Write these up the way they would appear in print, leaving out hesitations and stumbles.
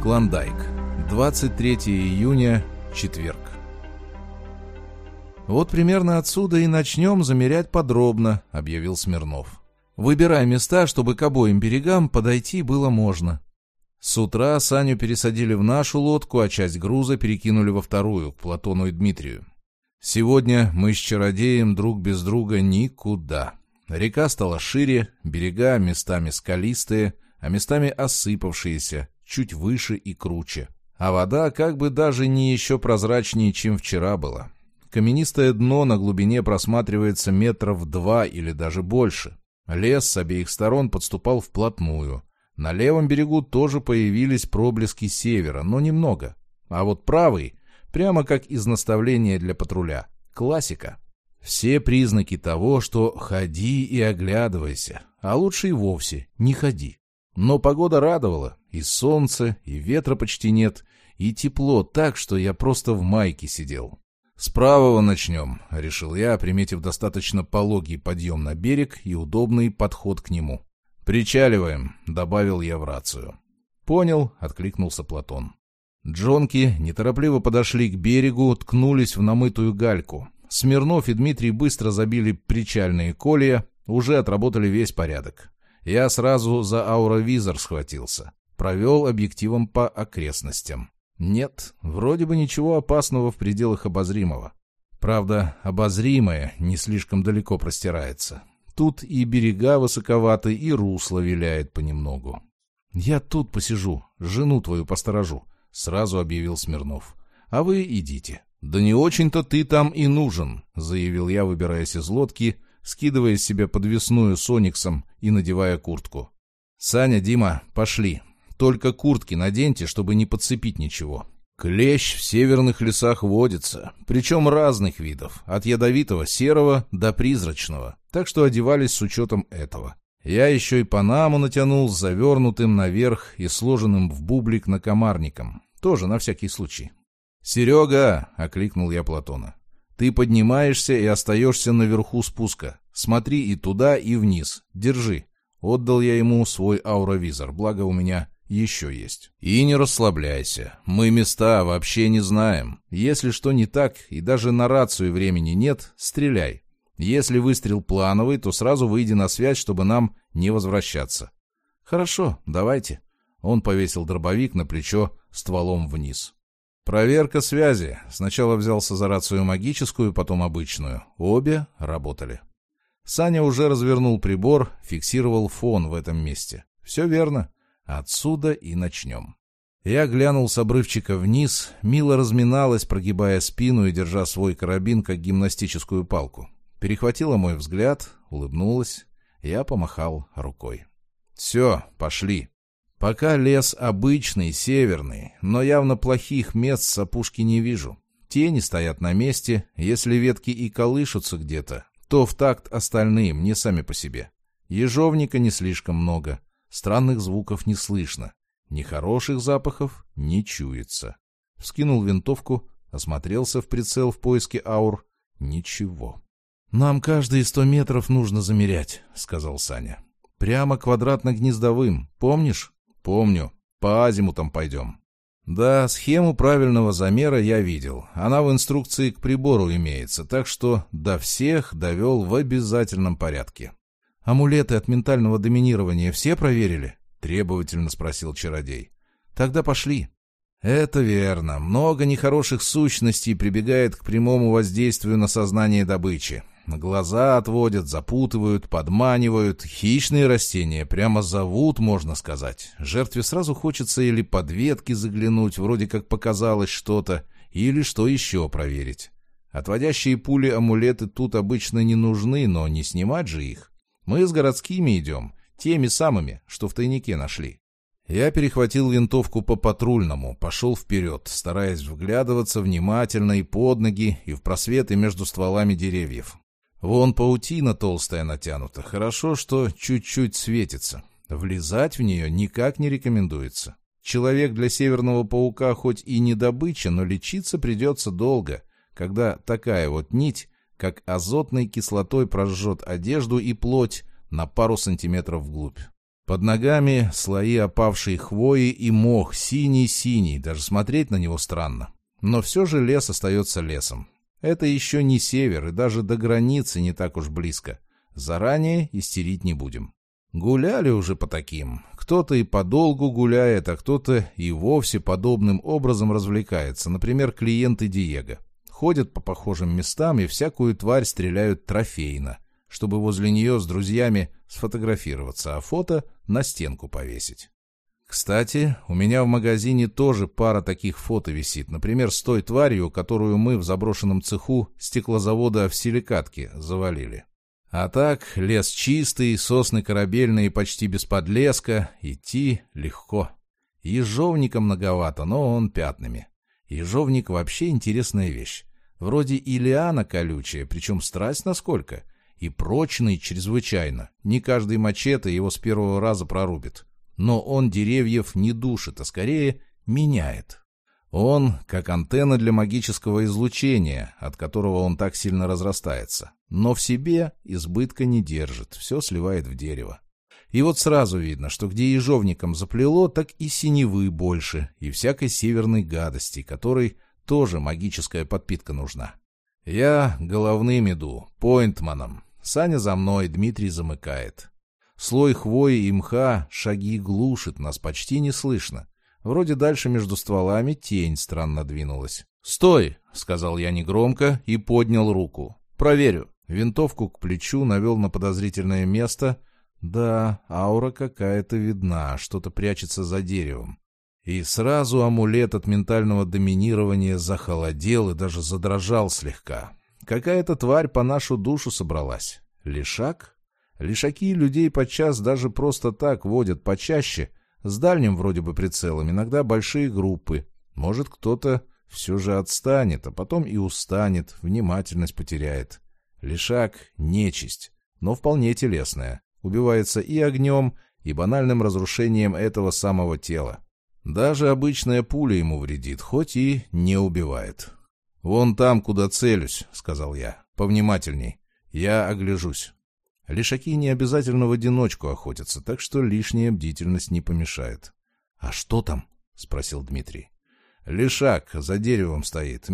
Клондайк. 23 июня, четверг. «Вот примерно отсюда и начнем замерять подробно», — объявил Смирнов. «Выбирай места, чтобы к обоим берегам подойти было можно». С утра Саню пересадили в нашу лодку, а часть груза перекинули во вторую, к Платону и Дмитрию. Сегодня мы с чародеем друг без друга никуда. Река стала шире, берега местами скалистые, а местами осыпавшиеся, чуть выше и круче. А вода как бы даже не еще прозрачнее, чем вчера была. Каменистое дно на глубине просматривается метров 2 или даже больше. Лес с обеих сторон подступал вплотную. На левом берегу тоже появились проблески севера, но немного. А вот правый, прямо как из наставления для патруля. Классика. Все признаки того, что ходи и оглядывайся, а лучше и вовсе не ходи. Но погода радовала, и солнце, и ветра почти нет, и тепло так, что я просто в майке сидел. «С правого начнем», — решил я, приметив достаточно пологий подъем на берег и удобный подход к нему. «Причаливаем», — добавил я в рацию. «Понял», — откликнулся Платон. Джонки неторопливо подошли к берегу, ткнулись в намытую гальку. Смирнов и Дмитрий быстро забили причальные колья, уже отработали весь порядок. Я сразу за ауровизор схватился. Провел объективом по окрестностям. Нет, вроде бы ничего опасного в пределах обозримого. Правда, обозримое не слишком далеко простирается. Тут и берега высоковаты, и русло виляет понемногу. «Я тут посижу, жену твою посторожу», — сразу объявил Смирнов. «А вы идите». «Да не очень-то ты там и нужен», — заявил я, выбираясь из лодки, скидывая с себя подвесную с ониксом и надевая куртку. «Саня, Дима, пошли. Только куртки наденьте, чтобы не подцепить ничего. Клещ в северных лесах водится, причем разных видов, от ядовитого серого до призрачного, так что одевались с учетом этого. Я еще и панаму натянул с завернутым наверх и сложенным в бублик накомарником, тоже на всякий случай. «Серега!» — окликнул я Платона. «Ты поднимаешься и остаешься наверху спуска. Смотри и туда, и вниз. Держи». Отдал я ему свой ауровизор, благо у меня еще есть. «И не расслабляйся. Мы места вообще не знаем. Если что не так, и даже на рацию времени нет, стреляй. Если выстрел плановый, то сразу выйди на связь, чтобы нам не возвращаться». «Хорошо, давайте». Он повесил дробовик на плечо стволом вниз. Проверка связи. Сначала взялся за рацию магическую, потом обычную. Обе работали. Саня уже развернул прибор, фиксировал фон в этом месте. Все верно. Отсюда и начнем. Я глянул с обрывчика вниз. Мила разминалась, прогибая спину и держа свой карабин, как гимнастическую палку. Перехватила мой взгляд, улыбнулась. Я помахал рукой. «Все, пошли». Пока лес обычный, северный, но явно плохих мест с опушки не вижу. Тени стоят на месте, если ветки и колышутся где-то, то в такт остальным, не сами по себе. Ежовника не слишком много, странных звуков не слышно, ни хороших запахов не чуется. Вскинул винтовку, осмотрелся в прицел в поиске аур. Ничего. «Нам каждые 100 метров нужно замерять», — сказал Саня. «Прямо квадратно-гнездовым, помнишь?» «Помню. По азимутам пойдем». «Да, схему правильного замера я видел. Она в инструкции к прибору имеется, так что до всех довел в обязательном порядке». «Амулеты от ментального доминирования все проверили?» — требовательно спросил чародей. «Тогда пошли». «Это верно. Много нехороших сущностей прибегает к прямому воздействию на сознание добычи. Глаза отводят, запутывают, подманивают. Хищные растения прямо зовут, можно сказать. Жертве сразу хочется или под ветки заглянуть, вроде как показалось что-то, или что еще проверить. Отводящие пули амулеты тут обычно не нужны, но не снимать же их. Мы с городскими идем, теми самыми, что в тайнике нашли». Я перехватил винтовку по патрульному, пошел вперед, стараясь вглядываться внимательно и под ноги, и в просветы между стволами деревьев. Вон паутина толстая натянута, хорошо, что чуть-чуть светится. Влезать в нее никак не рекомендуется. Человек для северного паука хоть и не добыча, но лечиться придется долго, когда такая вот нить, как азотной кислотой, прожжет одежду и плоть на пару сантиметров вглубь. Под ногами слои опавшей хвои и мох синий-синий, даже смотреть на него странно. Но все же лес остается лесом. Это еще не север, и даже до границы не так уж близко. Заранее истерить не будем. Гуляли уже по таким. Кто-то и подолгу гуляет, а кто-то и вовсе подобным образом развлекается. Например, клиенты Диего. Ходят по похожим местам и всякую тварь стреляют трофейно, чтобы возле нее с друзьями сфотографироваться, а фото на стенку повесить. Кстати, у меня в магазине тоже пара таких фото висит. Например, с той тварью, которую мы в заброшенном цеху стеклозавода в Силикатке завалили. А так, лес чистый, сосны корабельные почти без подлеска, идти легко. Ежовника многовато, но он пятнами. Ежовник вообще интересная вещь. Вроде и лиана колючая, причем страсть насколько. И прочный чрезвычайно. Не каждый мачете его с первого раза прорубит. Но он деревьев не душит, а скорее меняет. Он как антенна для магического излучения, от которого он так сильно разрастается. Но в себе избытка не держит, все сливает в дерево. И вот сразу видно, что где ежовником заплело, так и синевы больше, и всякой северной гадости, которой тоже магическая подпитка нужна. Я головным иду, пойнтманом. Саня за мной, Дмитрий замыкает. Слой хвои и мха шаги глушит, нас почти не слышно. Вроде дальше между стволами тень странно двинулась. «Стой!» — сказал я негромко и поднял руку. «Проверю». Винтовку к плечу навел на подозрительное место. Да, аура какая-то видна, что-то прячется за деревом. И сразу амулет от ментального доминирования захолодел и даже задрожал слегка. Какая-то тварь по нашу душу собралась. Лишак? Лишаки людей подчас даже просто так водят почаще, с дальним вроде бы прицелом, иногда большие группы. Может, кто-то все же отстанет, а потом и устанет, внимательность потеряет. Лишак — нечисть, но вполне телесная. Убивается и огнем, и банальным разрушением этого самого тела. Даже обычная пуля ему вредит, хоть и не убивает. «Вон там, куда целюсь», — сказал я. «Повнимательней. Я огляжусь». Лишаки не обязательно в одиночку охотятся, так что лишняя бдительность не помешает. «А что там?» — спросил Дмитрий. «Лишак за деревом стоит,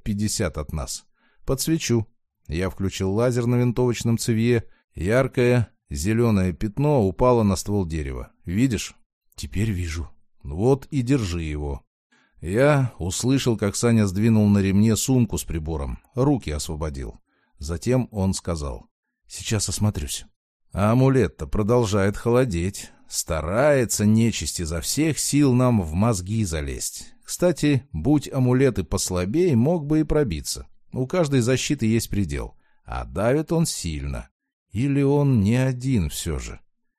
50 от нас. Подсвечу». Я включил лазер на винтовочном цевье. Яркое зеленое пятно упало на ствол дерева. «Видишь?» «Теперь вижу». «Вот и держи его». Я услышал, как Саня сдвинул на ремне сумку с прибором. Руки освободил. Затем он сказал: «Сейчас осмотрюсь». А амулет-то продолжает холодеть. Старается нечисть изо всех сил нам в мозги залезть. Кстати, будь амулеты послабее, мог бы и пробиться. У каждой защиты есть предел. А давит он сильно. Или он не один все же.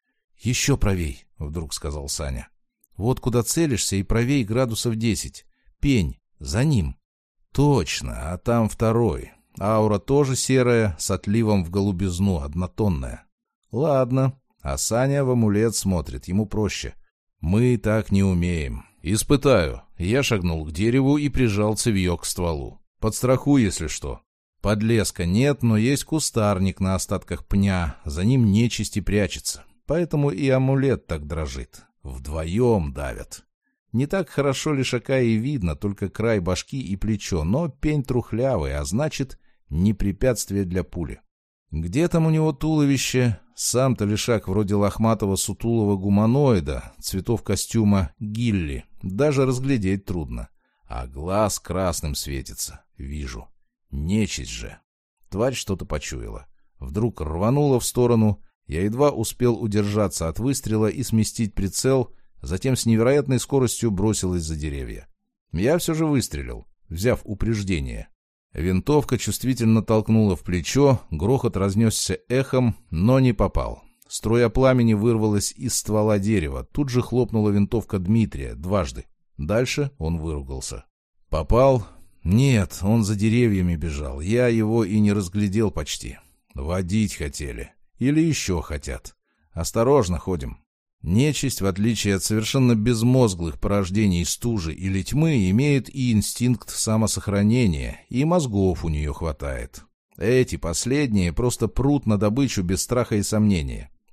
«Еще правей», — вдруг сказал Саня. «Вот куда целишься и правей градусов 10. Пень. За ним». «Точно, а там второй. Аура тоже серая, с отливом в голубизну, однотонная». «Ладно». А Саня в амулет смотрит, ему проще. «Мы так не умеем. Испытаю». Я шагнул к дереву и прижал цевьё к стволу. «Подстрахуй, если что». Подлеска нет, но есть кустарник на остатках пня, за ним нечисть и прячется. Поэтому и амулет так дрожит. Вдвоем давят. Не так хорошо лишака и видно, только край башки и плечо, но пень трухлявый, а значит, не препятствие для пули. Где там у него туловище? Сам-то лишак вроде лохматого сутулого гуманоида, цветов костюма Гилли. Даже разглядеть трудно. А глаз красным светится. Вижу. Нечисть же. Тварь что-то почуяла. Вдруг рванула в сторону. Я едва успел удержаться от выстрела и сместить прицел, затем с невероятной скоростью бросилась за деревья. Я все же выстрелил, взяв упреждение. Винтовка чувствительно толкнула в плечо, грохот разнесся эхом, но не попал. Струя пламени вырвалась из ствола дерева, тут же хлопнула винтовка Дмитрия дважды. Дальше он выругался. «Попал?» «Нет, он за деревьями бежал, я его и не разглядел почти. Водить хотели. Или еще хотят. Осторожно ходим». Нечисть, в отличие от совершенно безмозглых порождений стужи или тьмы, имеет и инстинкт самосохранения, и мозгов у нее хватает. Эти последние просто прут на добычу без страха и сомнения.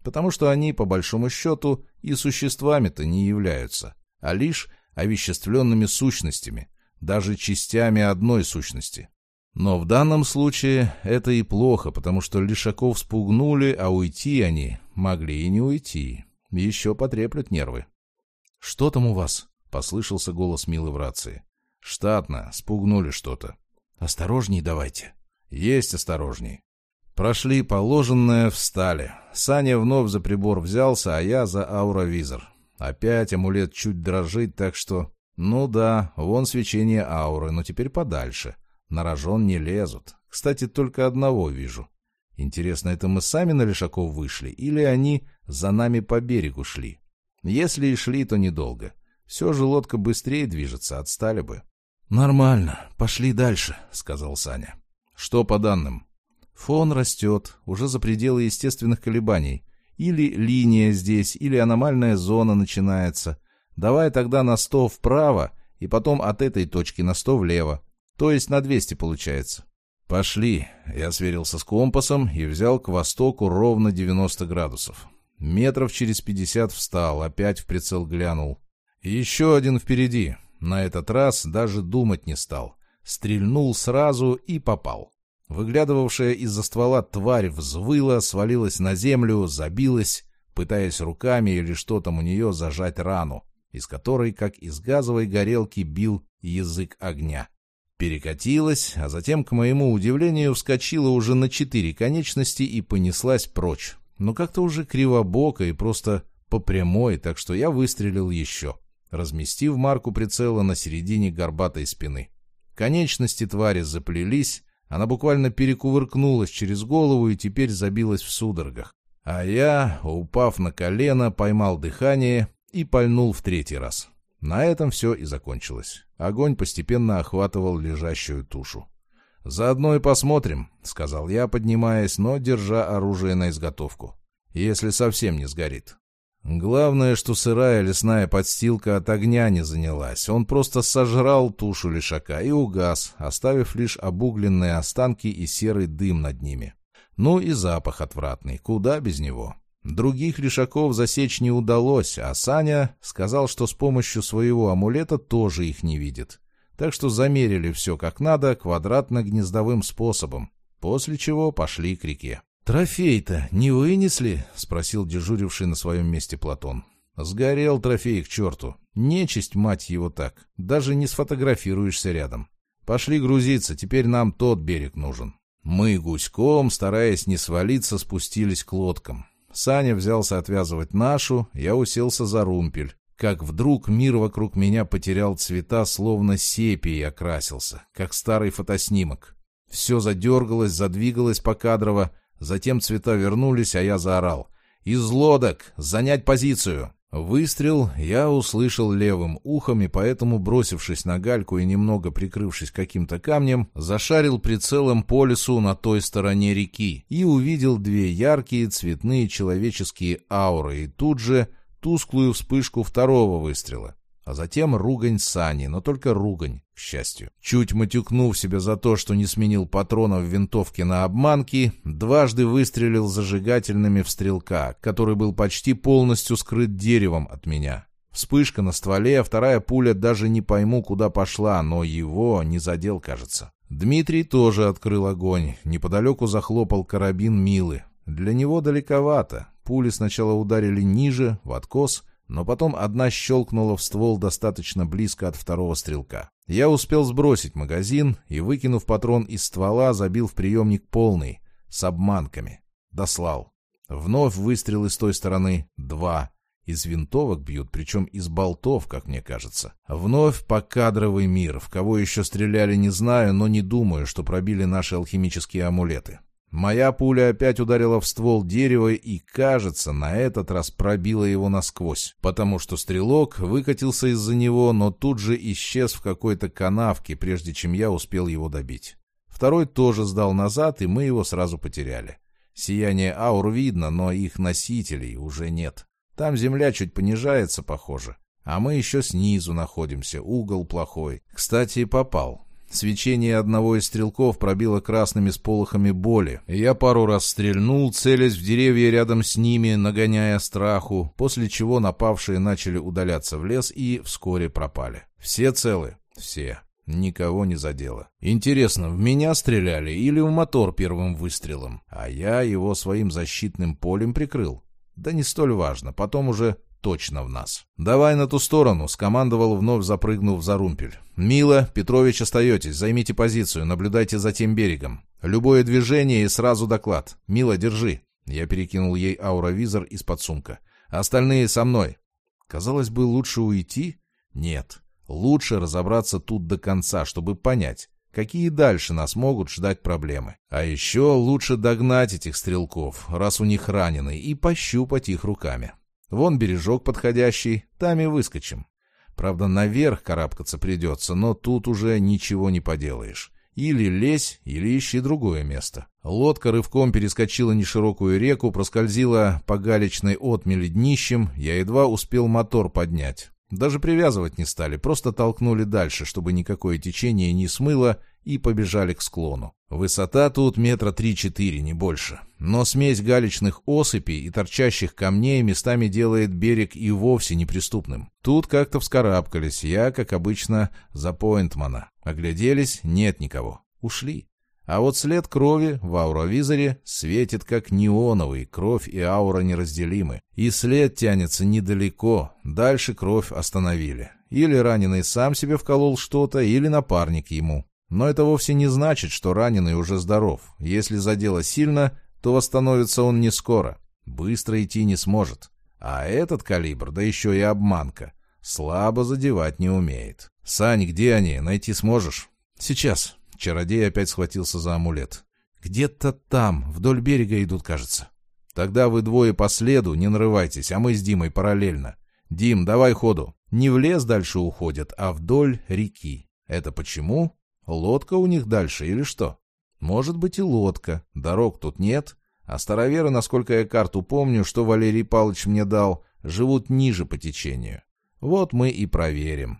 потому что они, по большому счету, и существами-то не являются, а лишь овеществленными сущностями, даже частями одной сущности. Но в данном случае это и плохо, потому что лишаков спугнули, а уйти они могли и не уйти. Еще потреплют нервы. «Что там у вас?» — послышался голос Милы в рации. «Штатно, спугнули что-то». «Осторожней давайте». «Есть осторожней». Прошли положенное, встали. Саня вновь за прибор взялся, а я за ауровизор. Опять амулет чуть дрожит, так что... Ну да, вон свечение ауры, но теперь подальше. На рожон не лезут. Кстати, только одного вижу. Интересно, это мы сами на лишаков вышли, или они за нами по берегу шли? Если и шли, то недолго. Все же лодка быстрее движется, отстали бы. «Нормально, пошли дальше», — сказал Саня. «Что по данным?» «Фон растет, уже за пределы естественных колебаний. Или линия здесь, или аномальная зона начинается. Давай тогда на 100 вправо, и потом от этой точки на 100 влево. То есть на 200 получается». «Пошли». Я сверился с компасом и взял к востоку ровно 90 градусов. Метров через 50 встал, опять в прицел глянул. Еще один впереди. На этот раз даже думать не стал. Стрельнул сразу и попал. Выглядывавшая из-за ствола тварь взвыла, свалилась на землю, забилась, пытаясь руками или что там у нее зажать рану, из которой, как из газовой горелки, бил язык огня. Перекатилась, а затем, к моему удивлению, вскочила уже на 4 конечности и понеслась прочь. Но как-то уже кривобоко и просто по прямой, так что я выстрелил еще, разместив марку прицела на середине горбатой спины. Конечности твари заплелись, она буквально перекувыркнулась через голову и теперь забилась в судорогах. А я, упав на колено, поймал дыхание и пальнул в 3-й раз. На этом все и закончилось. Огонь постепенно охватывал лежащую тушу. «Заодно и посмотрим», — сказал я, поднимаясь, но держа оружие на изготовку. «Если совсем не сгорит». Главное, что сырая лесная подстилка от огня не занялась. Он просто сожрал тушу лишака и угас, оставив лишь обугленные останки и серый дым над ними. Ну и запах отвратный, куда без него. Других лишаков засечь не удалось, а Саня сказал, что с помощью своего амулета тоже их не видит. Так что замерили все как надо квадратно-гнездовым способом, после чего пошли к реке. «Трофей-то не вынесли?» — спросил дежуривший на своем месте Платон. «Сгорел трофей к черту. Нечисть, мать его, так. Даже не сфотографируешься рядом. Пошли грузиться, теперь нам тот берег нужен». Мы гуськом, стараясь не свалиться, спустились к лодкам. Саня взялся отвязывать нашу, я уселся за румпель. Как вдруг мир вокруг меня потерял цвета, словно сепией окрасился, как старый фотоснимок. Все задергалось, задвигалось покадрово. Затем цвета вернулись, а я заорал: «Из лодок! Занять позицию!» Выстрел я услышал левым ухом, и поэтому, бросившись на гальку и немного прикрывшись каким-то камнем, зашарил прицелом по лесу на той стороне реки и увидел 2 яркие цветные человеческие ауры и тут же тусклую вспышку второго выстрела. А затем ругань Сани, но только ругань, к счастью. Чуть матюкнув себя за то, что не сменил патронов в винтовке на обманки, дважды выстрелил зажигательными в стрелка, который был почти полностью скрыт деревом от меня. Вспышка на стволе, а вторая пуля даже не пойму, куда пошла, но его не задел, кажется. Дмитрий тоже открыл огонь. Неподалеку захлопал карабин Милы. Для него далековато. Пули сначала ударили ниже, в откос, но потом одна щелкнула в ствол достаточно близко от второго стрелка. Я успел сбросить магазин и, выкинув патрон из ствола, забил в приемник полный, с обманками. Дослал. Вновь выстрелы с той стороны. 2. Из винтовок бьют, причем из болтов, как мне кажется. Вновь покадровый мир. В кого еще стреляли, не знаю, но не думаю, что пробили наши алхимические амулеты. Моя пуля опять ударила в ствол дерева и, кажется, на этот раз пробила его насквозь, потому что стрелок выкатился из-за него, но тут же исчез в какой-то канавке, прежде чем я успел его добить. Второй тоже сдал назад, и мы его сразу потеряли. Сияние аур видно, но их носителей уже нет. Там земля чуть понижается, похоже. А мы еще снизу находимся, угол плохой. Кстати, попал. Свечение одного из стрелков пробило красными сполохами боли. Я пару раз стрельнул, целясь в деревья рядом с ними, нагоняя страху, после чего напавшие начали удаляться в лес и вскоре пропали. Все целы? Все. Никого не задело. Интересно, в меня стреляли или в мотор первым выстрелом? А я его своим защитным полем прикрыл. Да не столь важно, потом уже точно в нас. «Давай на ту сторону», — скомандовал, вновь запрыгнув за румпель. «Мила, Петрович, остаетесь, займите позицию, наблюдайте за тем берегом. Любое движение и сразу доклад. Мила, держи». Я перекинул ей ауровизор из-под сумка. «Остальные со мной». Казалось бы, лучше уйти? Нет. Лучше разобраться тут до конца, чтобы понять, какие дальше нас могут ждать проблемы. А еще лучше догнать этих стрелков, раз у них ранены, и пощупать их руками. Вон бережок подходящий, там и выскочим. Правда, наверх карабкаться придется, но тут уже ничего не поделаешь. Или лезь, или ищи другое место. Лодка рывком перескочила неширокую реку, проскользила по галечной отмели днищем, я едва успел мотор поднять. Даже привязывать не стали, просто толкнули дальше, чтобы никакое течение не смыло, и побежали к склону. Высота тут 3-4 метра, не больше. Но смесь галечных осыпей и торчащих камней местами делает берег и вовсе неприступным. Тут как-то вскарабкались, я, как обычно, за Пойнтмана. Огляделись, нет никого. Ушли. А вот след крови в ауровизоре светит как неоновый, кровь и аура неразделимы. И след тянется недалеко, дальше кровь остановили. Или раненый сам себе вколол что-то, или напарник ему. Но это вовсе не значит, что раненый уже здоров. Если задело сильно, то восстановится он не скоро. Быстро идти не сможет. А этот калибр, да еще и обманка, слабо задевать не умеет. «Сань, где они? Найти сможешь?» «Сейчас». Чародей опять схватился за амулет. «Где-то там, вдоль берега идут, кажется». «Тогда вы двое по следу, не нарывайтесь, а мы с Димой параллельно. Дим, давай ходу». Не в лес дальше уходят, а вдоль реки. Это почему? Лодка у них дальше или что? Может быть и лодка. Дорог тут нет. А староверы, насколько я карту помню, что Валерий Павлович мне дал, живут ниже по течению. Вот мы и проверим.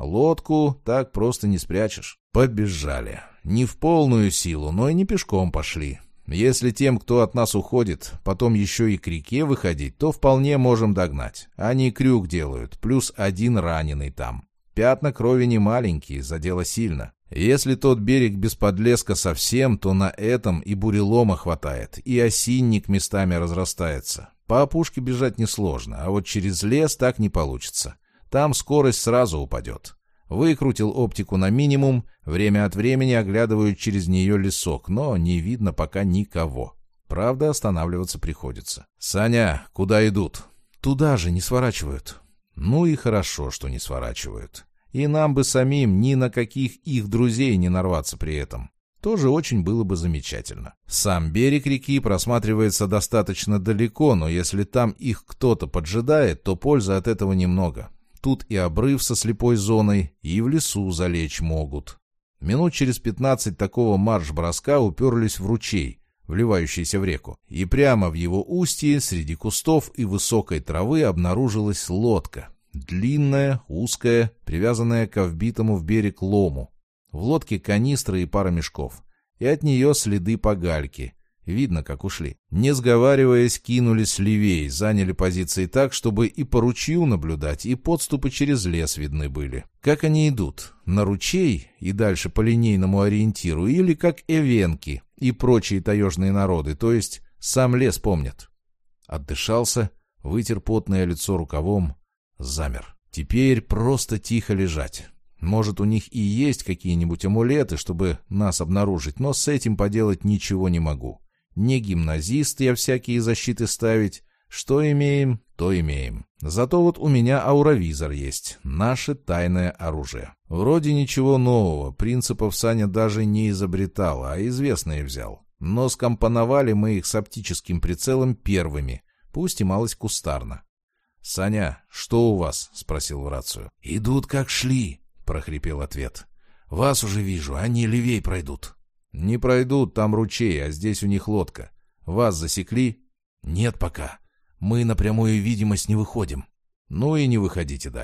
Лодку так просто не спрячешь. Побежали. Не в полную силу, но и не пешком пошли. Если тем, кто от нас уходит, потом еще и к реке выходить, то вполне можем догнать. Они крюк делают, плюс один раненый там. Пятна крови не маленькие, задело сильно. Если тот берег без подлеска совсем, то на этом и бурелома хватает, и осинник местами разрастается. По опушке бежать несложно, а вот через лес так не получится. Там скорость сразу упадет. Выкрутил оптику на минимум, время от времени оглядываю через нее лесок, но не видно пока никого. Правда, останавливаться приходится. «Саня, куда идут?» «Туда же, не сворачивают». Ну и хорошо, что не сворачивают. И нам бы самим ни на каких их друзей не нарваться при этом. Тоже очень было бы замечательно. Сам берег реки просматривается достаточно далеко, но если там их кто-то поджидает, то пользы от этого немного. Тут и обрыв со слепой зоной, и в лесу залечь могут. Минут через 15 такого марш-броска уперлись в ручей, вливающийся в реку. И прямо в его устье, среди кустов и высокой травы, обнаружилась лодка. Длинная, узкая, привязанная к вбитому в берег лому. В лодке канистры и пара мешков. И от нее следы по гальке. Видно, как ушли. Не сговариваясь, кинулись левей, заняли позиции так, чтобы и по ручью наблюдать, и подступы через лес видны были. Как они идут? На ручей и дальше по линейному ориентиру, или как эвенки и прочие таежные народы, то есть сам лес помнят. Отдышался, вытер потное лицо рукавом, замер. Теперь просто тихо лежать. Может, у них и есть какие-нибудь амулеты, чтобы нас обнаружить, но с этим поделать ничего не могу. Не гимназист я всякие защиты ставить. Что имеем, то имеем. Зато вот у меня ауровизор есть. Наше тайное оружие. Вроде ничего нового. Принципов Саня даже не изобретал, а известные взял. Но скомпоновали мы их с оптическим прицелом первыми. Пусть и малость кустарно. «Саня, что у вас?» — спросил в рацию. «Идут как шли», — прохрипел ответ. «Вас уже вижу, они левей пройдут». «Не пройдут, там ручей, а здесь у них лодка. Вас засекли?» «Нет пока. Мы на прямую видимость не выходим». «Ну и не выходите дальше.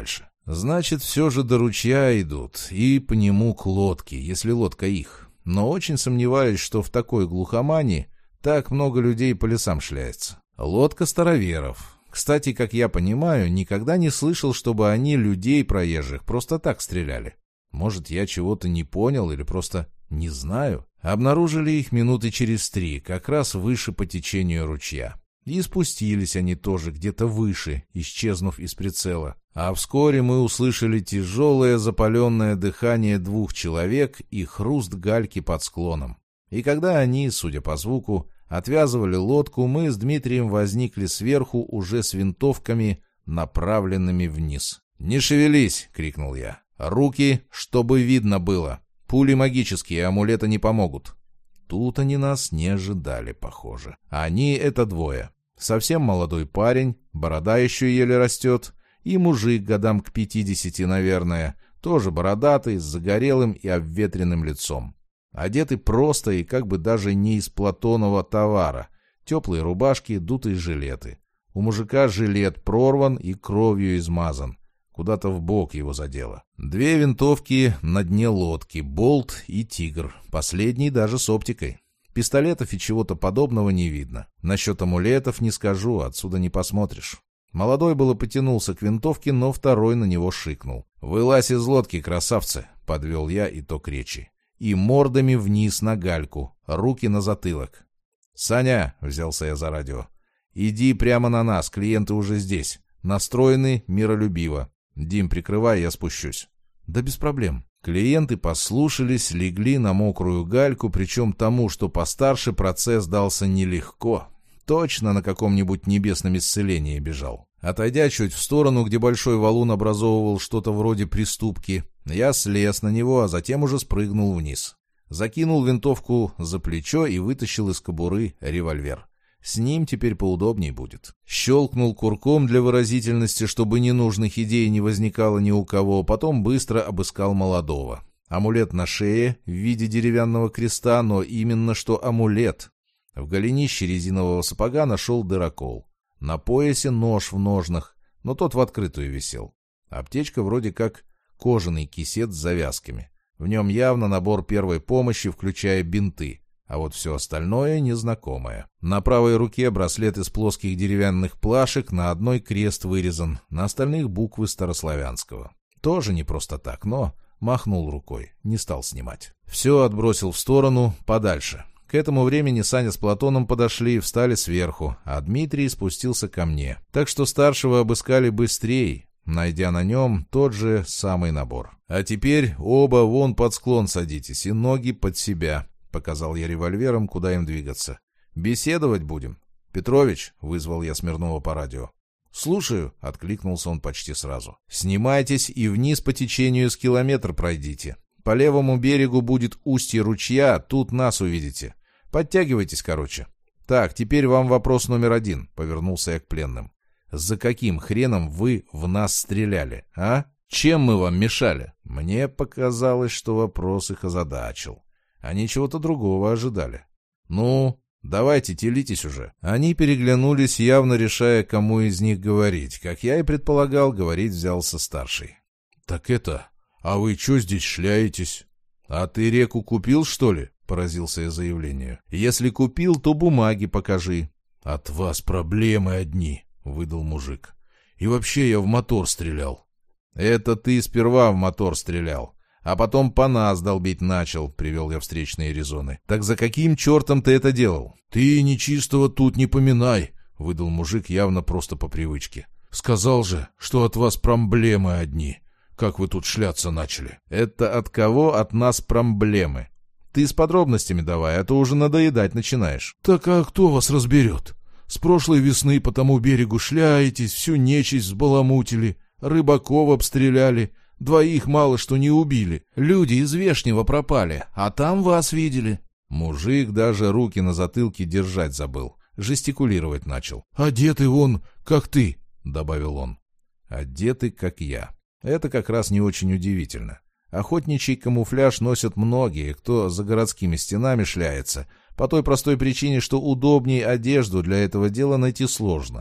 Значит, все же до ручья идут и по нему к лодке, если лодка их. Но очень сомневаюсь, что в такой глухомани так много людей по лесам шляется. Лодка староверов. Кстати, как я понимаю, никогда не слышал, чтобы они людей проезжих просто так стреляли. Может, я чего-то не понял или просто не знаю. Обнаружили их минуты через 3, как раз выше по течению ручья. И спустились они тоже где-то выше, исчезнув из прицела. А вскоре мы услышали тяжелое запаленное дыхание 2 человек и хруст гальки под склоном. И когда они, судя по звуку, отвязывали лодку, мы с Дмитрием возникли сверху уже с винтовками, направленными вниз. «Не шевелись!» — крикнул я. «Руки, чтобы видно было! Пули магические, амулеты не помогут!» Тут они нас не ожидали, похоже. Они — это 2. Совсем молодой парень, борода еще еле растет, и мужик годам к 50, наверное, тоже бородатый, с загорелым и обветренным лицом. Одеты просто и как бы даже не из платонового товара. Теплые рубашки, дутые жилеты. У мужика жилет прорван и кровью измазан. Куда-то в бок его задело. 2 винтовки на дне лодки, болт и тигр. Последний даже с оптикой. Пистолетов и чего-то подобного не видно. Насчет амулетов не скажу, отсюда не посмотришь. Молодой было потянулся к винтовке, но второй на него шикнул. «Вылазь из лодки, красавцы!» — подвел я итог речи. И мордами вниз на гальку, руки на затылок. «Саня!» — взялся я за радио. «Иди прямо на нас, клиенты уже здесь. Настроены миролюбиво. Дим, прикрывай, я спущусь». «Да без проблем». Клиенты послушались, легли на мокрую гальку, причем тому, что постарше, процесс дался нелегко. Точно на каком-нибудь небесном исцелении бежал. Отойдя чуть в сторону, где большой валун образовывал что-то вроде приступки, я слез на него, а затем уже спрыгнул вниз. Закинул винтовку за плечо и вытащил из кобуры револьвер. С ним теперь поудобней будет. Щелкнул курком для выразительности, чтобы ненужных идей не возникало ни у кого, потом быстро обыскал молодого. Амулет на шее в виде деревянного креста, но именно что амулет. В голенище резинового сапога нашел дырокол. На поясе нож в ножнах, но тот в открытую висел. Аптечка вроде как кожаный кисет с завязками. В нем явно набор первой помощи, включая бинты. А вот все остальное незнакомое. На правой руке браслет из плоских деревянных плашек, на одной крест вырезан, на остальных буквы старославянского. Тоже не просто так, но махнул рукой, не стал снимать. Все отбросил в сторону, подальше. К этому времени Саня с Платоном подошли и встали сверху, а Дмитрий спустился ко мне. Так что старшего обыскали быстрее, найдя на нем тот же самый набор. «А теперь оба вон под склон садитесь и ноги под себя», — показал я револьвером, куда им двигаться. «Беседовать будем». «Петрович», — вызвал я Смирнова по радио. «Слушаю», — откликнулся он почти сразу. «Снимайтесь и вниз по течению с километр пройдите. По левому берегу будет устье ручья, тут нас увидите. Подтягивайтесь, короче». «Так, теперь вам вопрос номер 1», — повернулся я к пленным. «За каким хреном вы в нас стреляли, а? Чем мы вам мешали?» Мне показалось, что вопрос их озадачил. Они чего-то другого ожидали. «Ну, давайте, телитесь уже». Они переглянулись, явно решая, кому из них говорить. Как я и предполагал, говорить взялся старший. «Так это... А вы чё здесь шляетесь?» «А ты реку купил, что ли?» — поразился я заявлению. «Если купил, то бумаги покажи». «От вас проблемы одни», — выдал мужик. «И вообще я в мотор стрелял». «Это ты сперва в мотор стрелял, а потом по нас долбить начал», — привел я встречные резоны. «Так за каким чертом ты это делал?» «Ты нечистого тут не поминай», — выдал мужик явно просто по привычке. «Сказал же, что от вас проблемы одни. Как вы тут шляться начали?» «Это от кого от нас проблемы? Ты с подробностями давай, а то уже надоедать начинаешь». «Так а кто вас разберет? С прошлой весны по тому берегу шляетесь, всю нечисть взбаламутили, рыбаков обстреляли, 2 мало что не убили. Люди из Вешнего пропали, а там вас видели». Мужик даже руки на затылке держать забыл, жестикулировать начал. «Одетый он, как ты», — добавил он. «Одетый, как я». Это как раз не очень удивительно. Охотничий камуфляж носят многие, кто за городскими стенами шляется, по той простой причине, что удобней одежду для этого дела найти сложно.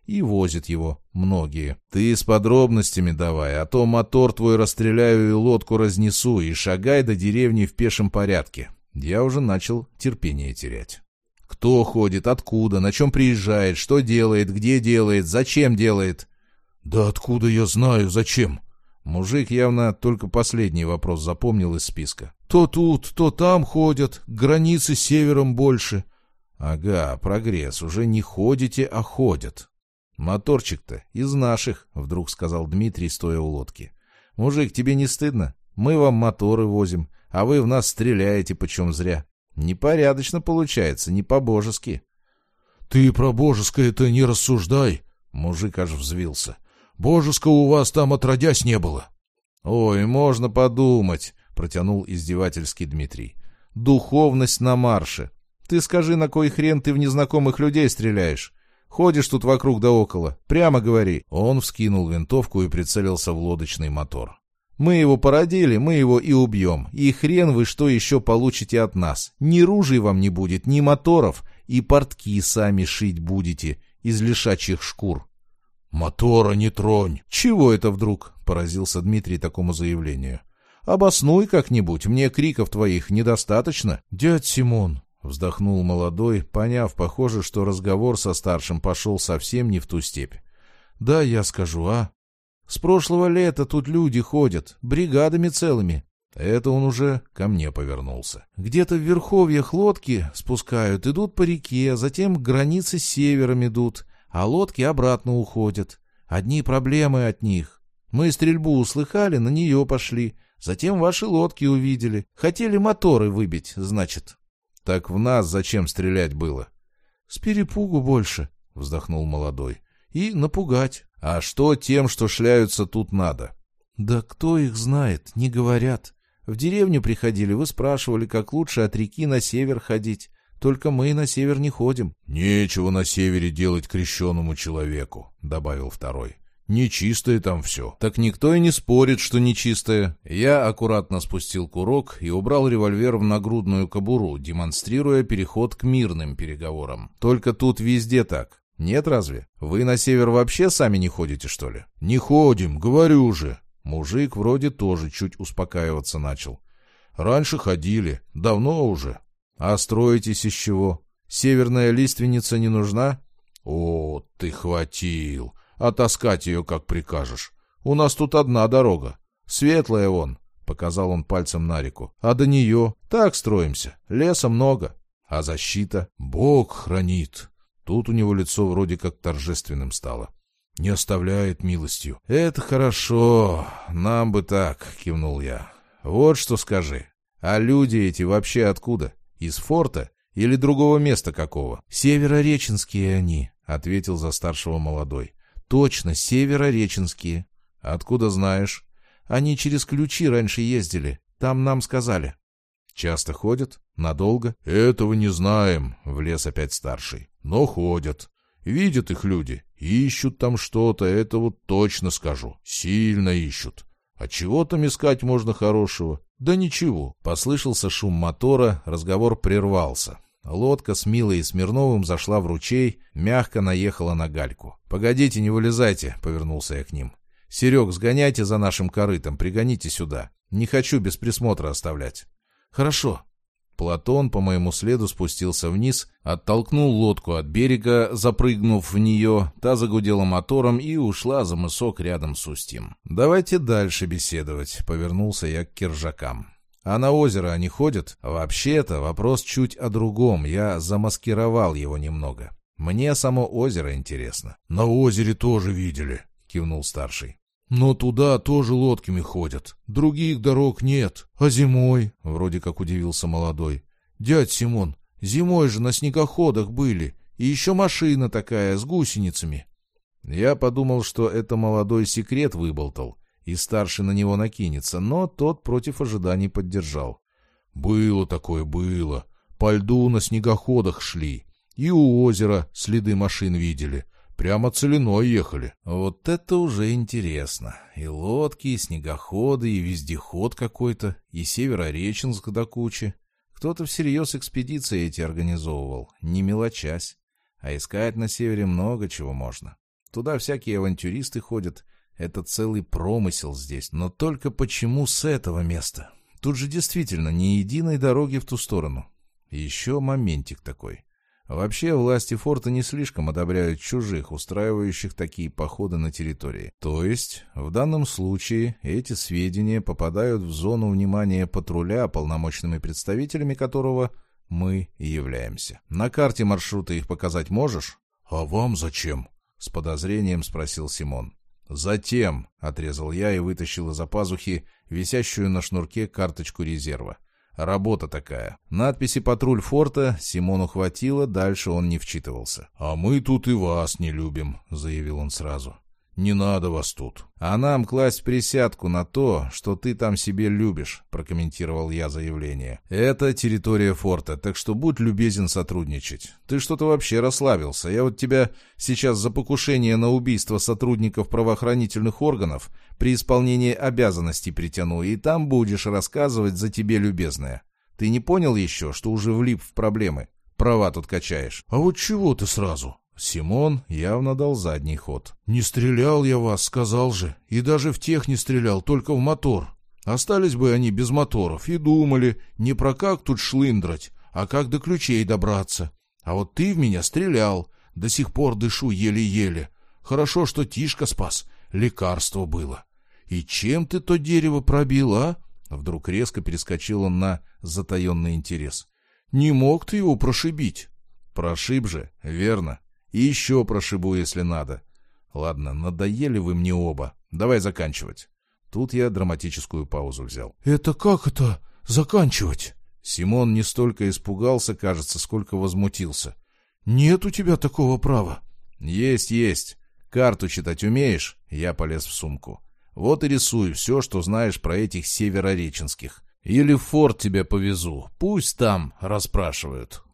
и возят его многие. Ты с подробностями давай, а то мотор твой расстреляю и лодку разнесу, и шагай до деревни в пешем порядке. Я уже начал терпение терять. Кто ходит, откуда, на чем приезжает, что делает, где делает, зачем делает? Да откуда я знаю, зачем? Мужик явно только последний вопрос запомнил из списка. То тут, то там ходят, границы севером больше. Ага, прогресс, уже не ходите, а ходят. Моторчик-то из наших, вдруг сказал Дмитрий, стоя у лодки. Мужик, тебе не стыдно? Мы вам моторы возим, а вы в нас стреляете почем зря. Непорядочно получается, не по-божески. Ты про божеское-то не рассуждай. Мужик аж взвился. Божеского у вас там отродясь не было. Ой, можно подумать, протянул издевательский Дмитрий. Духовность на марше. Ты скажи, на кой хрен ты в незнакомых людей стреляешь? Ходишь тут вокруг да около. Прямо говори. Он вскинул винтовку и прицелился в лодочный мотор. Мы его породили, мы его и убьем. И хрен вы что еще получите от нас. Ни ружей вам не будет, ни моторов, и портки сами шить будете из лишачьих шкур. Мотора не тронь. Чего это вдруг? Поразился Дмитрий такому заявлению. Обоснуй как-нибудь, мне криков твоих недостаточно. Дядь Симон, вздохнул молодой, поняв, похоже, что разговор со старшим пошел совсем не в ту степь. Да, я скажу, а? С прошлого лета тут люди ходят, бригадами целыми. Это он уже ко мне повернулся. Где-то в верховьях лодки спускают, идут по реке, затем к границе с севером идут, а лодки обратно уходят. Одни проблемы от них. Мы стрельбу услыхали, на нее пошли. Затем ваши лодки увидели. Хотели моторы выбить, значит. Так в нас зачем стрелять было? С перепугу больше, вздохнул молодой. И напугать. А что тем, что шляются тут, надо? Да кто их знает, не говорят. В деревню приходили, вы спрашивали, как лучше от реки на север ходить. Только мы на север не ходим. Нечего на севере делать крещеному человеку, добавил второй. Нечистое там все. Так никто и не спорит, что нечистое. Я аккуратно спустил курок и убрал револьвер в нагрудную кобуру, демонстрируя переход к мирным переговорам. Только тут везде так. Нет разве? Вы на север вообще сами не ходите, что ли? Не ходим, говорю же. Мужик вроде тоже чуть успокаиваться начал. Раньше ходили, давно уже. А строитесь из чего? Северная лиственница не нужна? О, ты хватил. А таскать ее как прикажешь. У нас тут одна дорога. Светлая вон, показал он пальцем на реку. А до нее так строимся. Леса много. А защита? Бог хранит. Тут у него лицо вроде как торжественным стало. Не оставляет милостью. Это хорошо. Нам бы так, кивнул я. Вот что скажи. А люди эти вообще откуда? Из форта или другого места какого? Северореченские они, ответил за старшего молодой. Точно, северореченские. Откуда знаешь? Они через Ключи раньше ездили. Там нам сказали. Часто ходят? Надолго? Этого не знаем, влез опять старший. Но ходят. Видят их люди. Ищут там что-то, это вот точно скажу. Сильно ищут. А чего там искать можно хорошего? Да ничего. Послышался шум мотора, разговор прервался. Лодка с Милой и Смирновым зашла в ручей, мягко наехала на гальку. «Погодите, не вылезайте», — повернулся я к ним. «Серег, сгоняйте за нашим корытом, пригоните сюда. Не хочу без присмотра оставлять». «Хорошо». Платон по моему следу спустился вниз, оттолкнул лодку от берега, запрыгнув в нее, та загудела мотором и ушла за мысок рядом с устьем. «Давайте дальше беседовать», — повернулся я к киржакам. «А на озеро они ходят?» «Вообще-то вопрос чуть о другом, я замаскировал его немного. Мне само озеро интересно». «На озере тоже видели», — кивнул старший. «Но туда тоже лодками ходят. Других дорог нет. А зимой?» — вроде как удивился молодой. «Дядь Симон, зимой же на снегоходах были. И еще машина такая с гусеницами». Я подумал, что это молодой секрет выболтал, и старший на него накинется, но тот против ожиданий поддержал. «Было такое, было. По льду на снегоходах шли. И у озера следы машин видели. Прямо целиной ехали». Вот это уже интересно. И лодки, и снегоходы, и вездеход какой-то, и Северореченск до кучи. Кто-то всерьез экспедиции эти организовывал, не мелочась. А искать на севере много чего можно. Туда всякие авантюристы ходят. Это целый промысел здесь. Но только почему с этого места? Тут же действительно ни единой дороги в ту сторону. И еще моментик такой. Вообще, власти форта не слишком одобряют чужих, устраивающих такие походы на территории. То есть, в данном случае, эти сведения попадают в зону внимания патруля, полномочными представителями которого мы и являемся. На карте маршрута их показать можешь? — А вам зачем? — с подозрением спросил Симон. — Затем, — отрезал я и вытащил из-за пазухи висящую на шнурке карточку резерва. Работа такая. Надписи «Патруль форта» Симону хватило, дальше он не вчитывался. — А мы тут и вас не любим, — заявил он сразу. — Не надо вас тут. — А нам класть присядку на то, что ты там себе любишь, — прокомментировал я заявление. — Это территория форта, так что будь любезен сотрудничать. Ты что-то вообще расслабился. Я вот тебя сейчас за покушение на убийство сотрудников правоохранительных органов при исполнении обязанностей притяну, и там будешь рассказывать за тебе любезное. Ты не понял еще, что уже влип в проблемы? Права тут качаешь. — А вот чего ты сразу? Симон явно дал задний ход. — Не стрелял я вас, сказал же. И даже в тех не стрелял, только в мотор. Остались бы они без моторов и думали, не про как тут шлындрать, а как до ключей добраться. А вот ты в меня стрелял. До сих пор дышу еле-еле. Хорошо, что Тишка спас. Лекарство было. И чем ты то дерево пробил, а? Вдруг резко перескочил он на затаенный интерес. Не мог ты его прошибить? Прошиб же, верно. И еще прошибу, если надо. Ладно, надоели вы мне оба. Давай заканчивать. Тут я драматическую паузу взял. Это как это заканчивать? Симон не столько испугался, кажется, сколько возмутился. Нет у тебя такого права. Есть. Карту читать умеешь? Я полез в сумку. Вот и рисуй все, что знаешь про этих северореченских. Или в форт тебя повезу. Пусть там расспрашивают.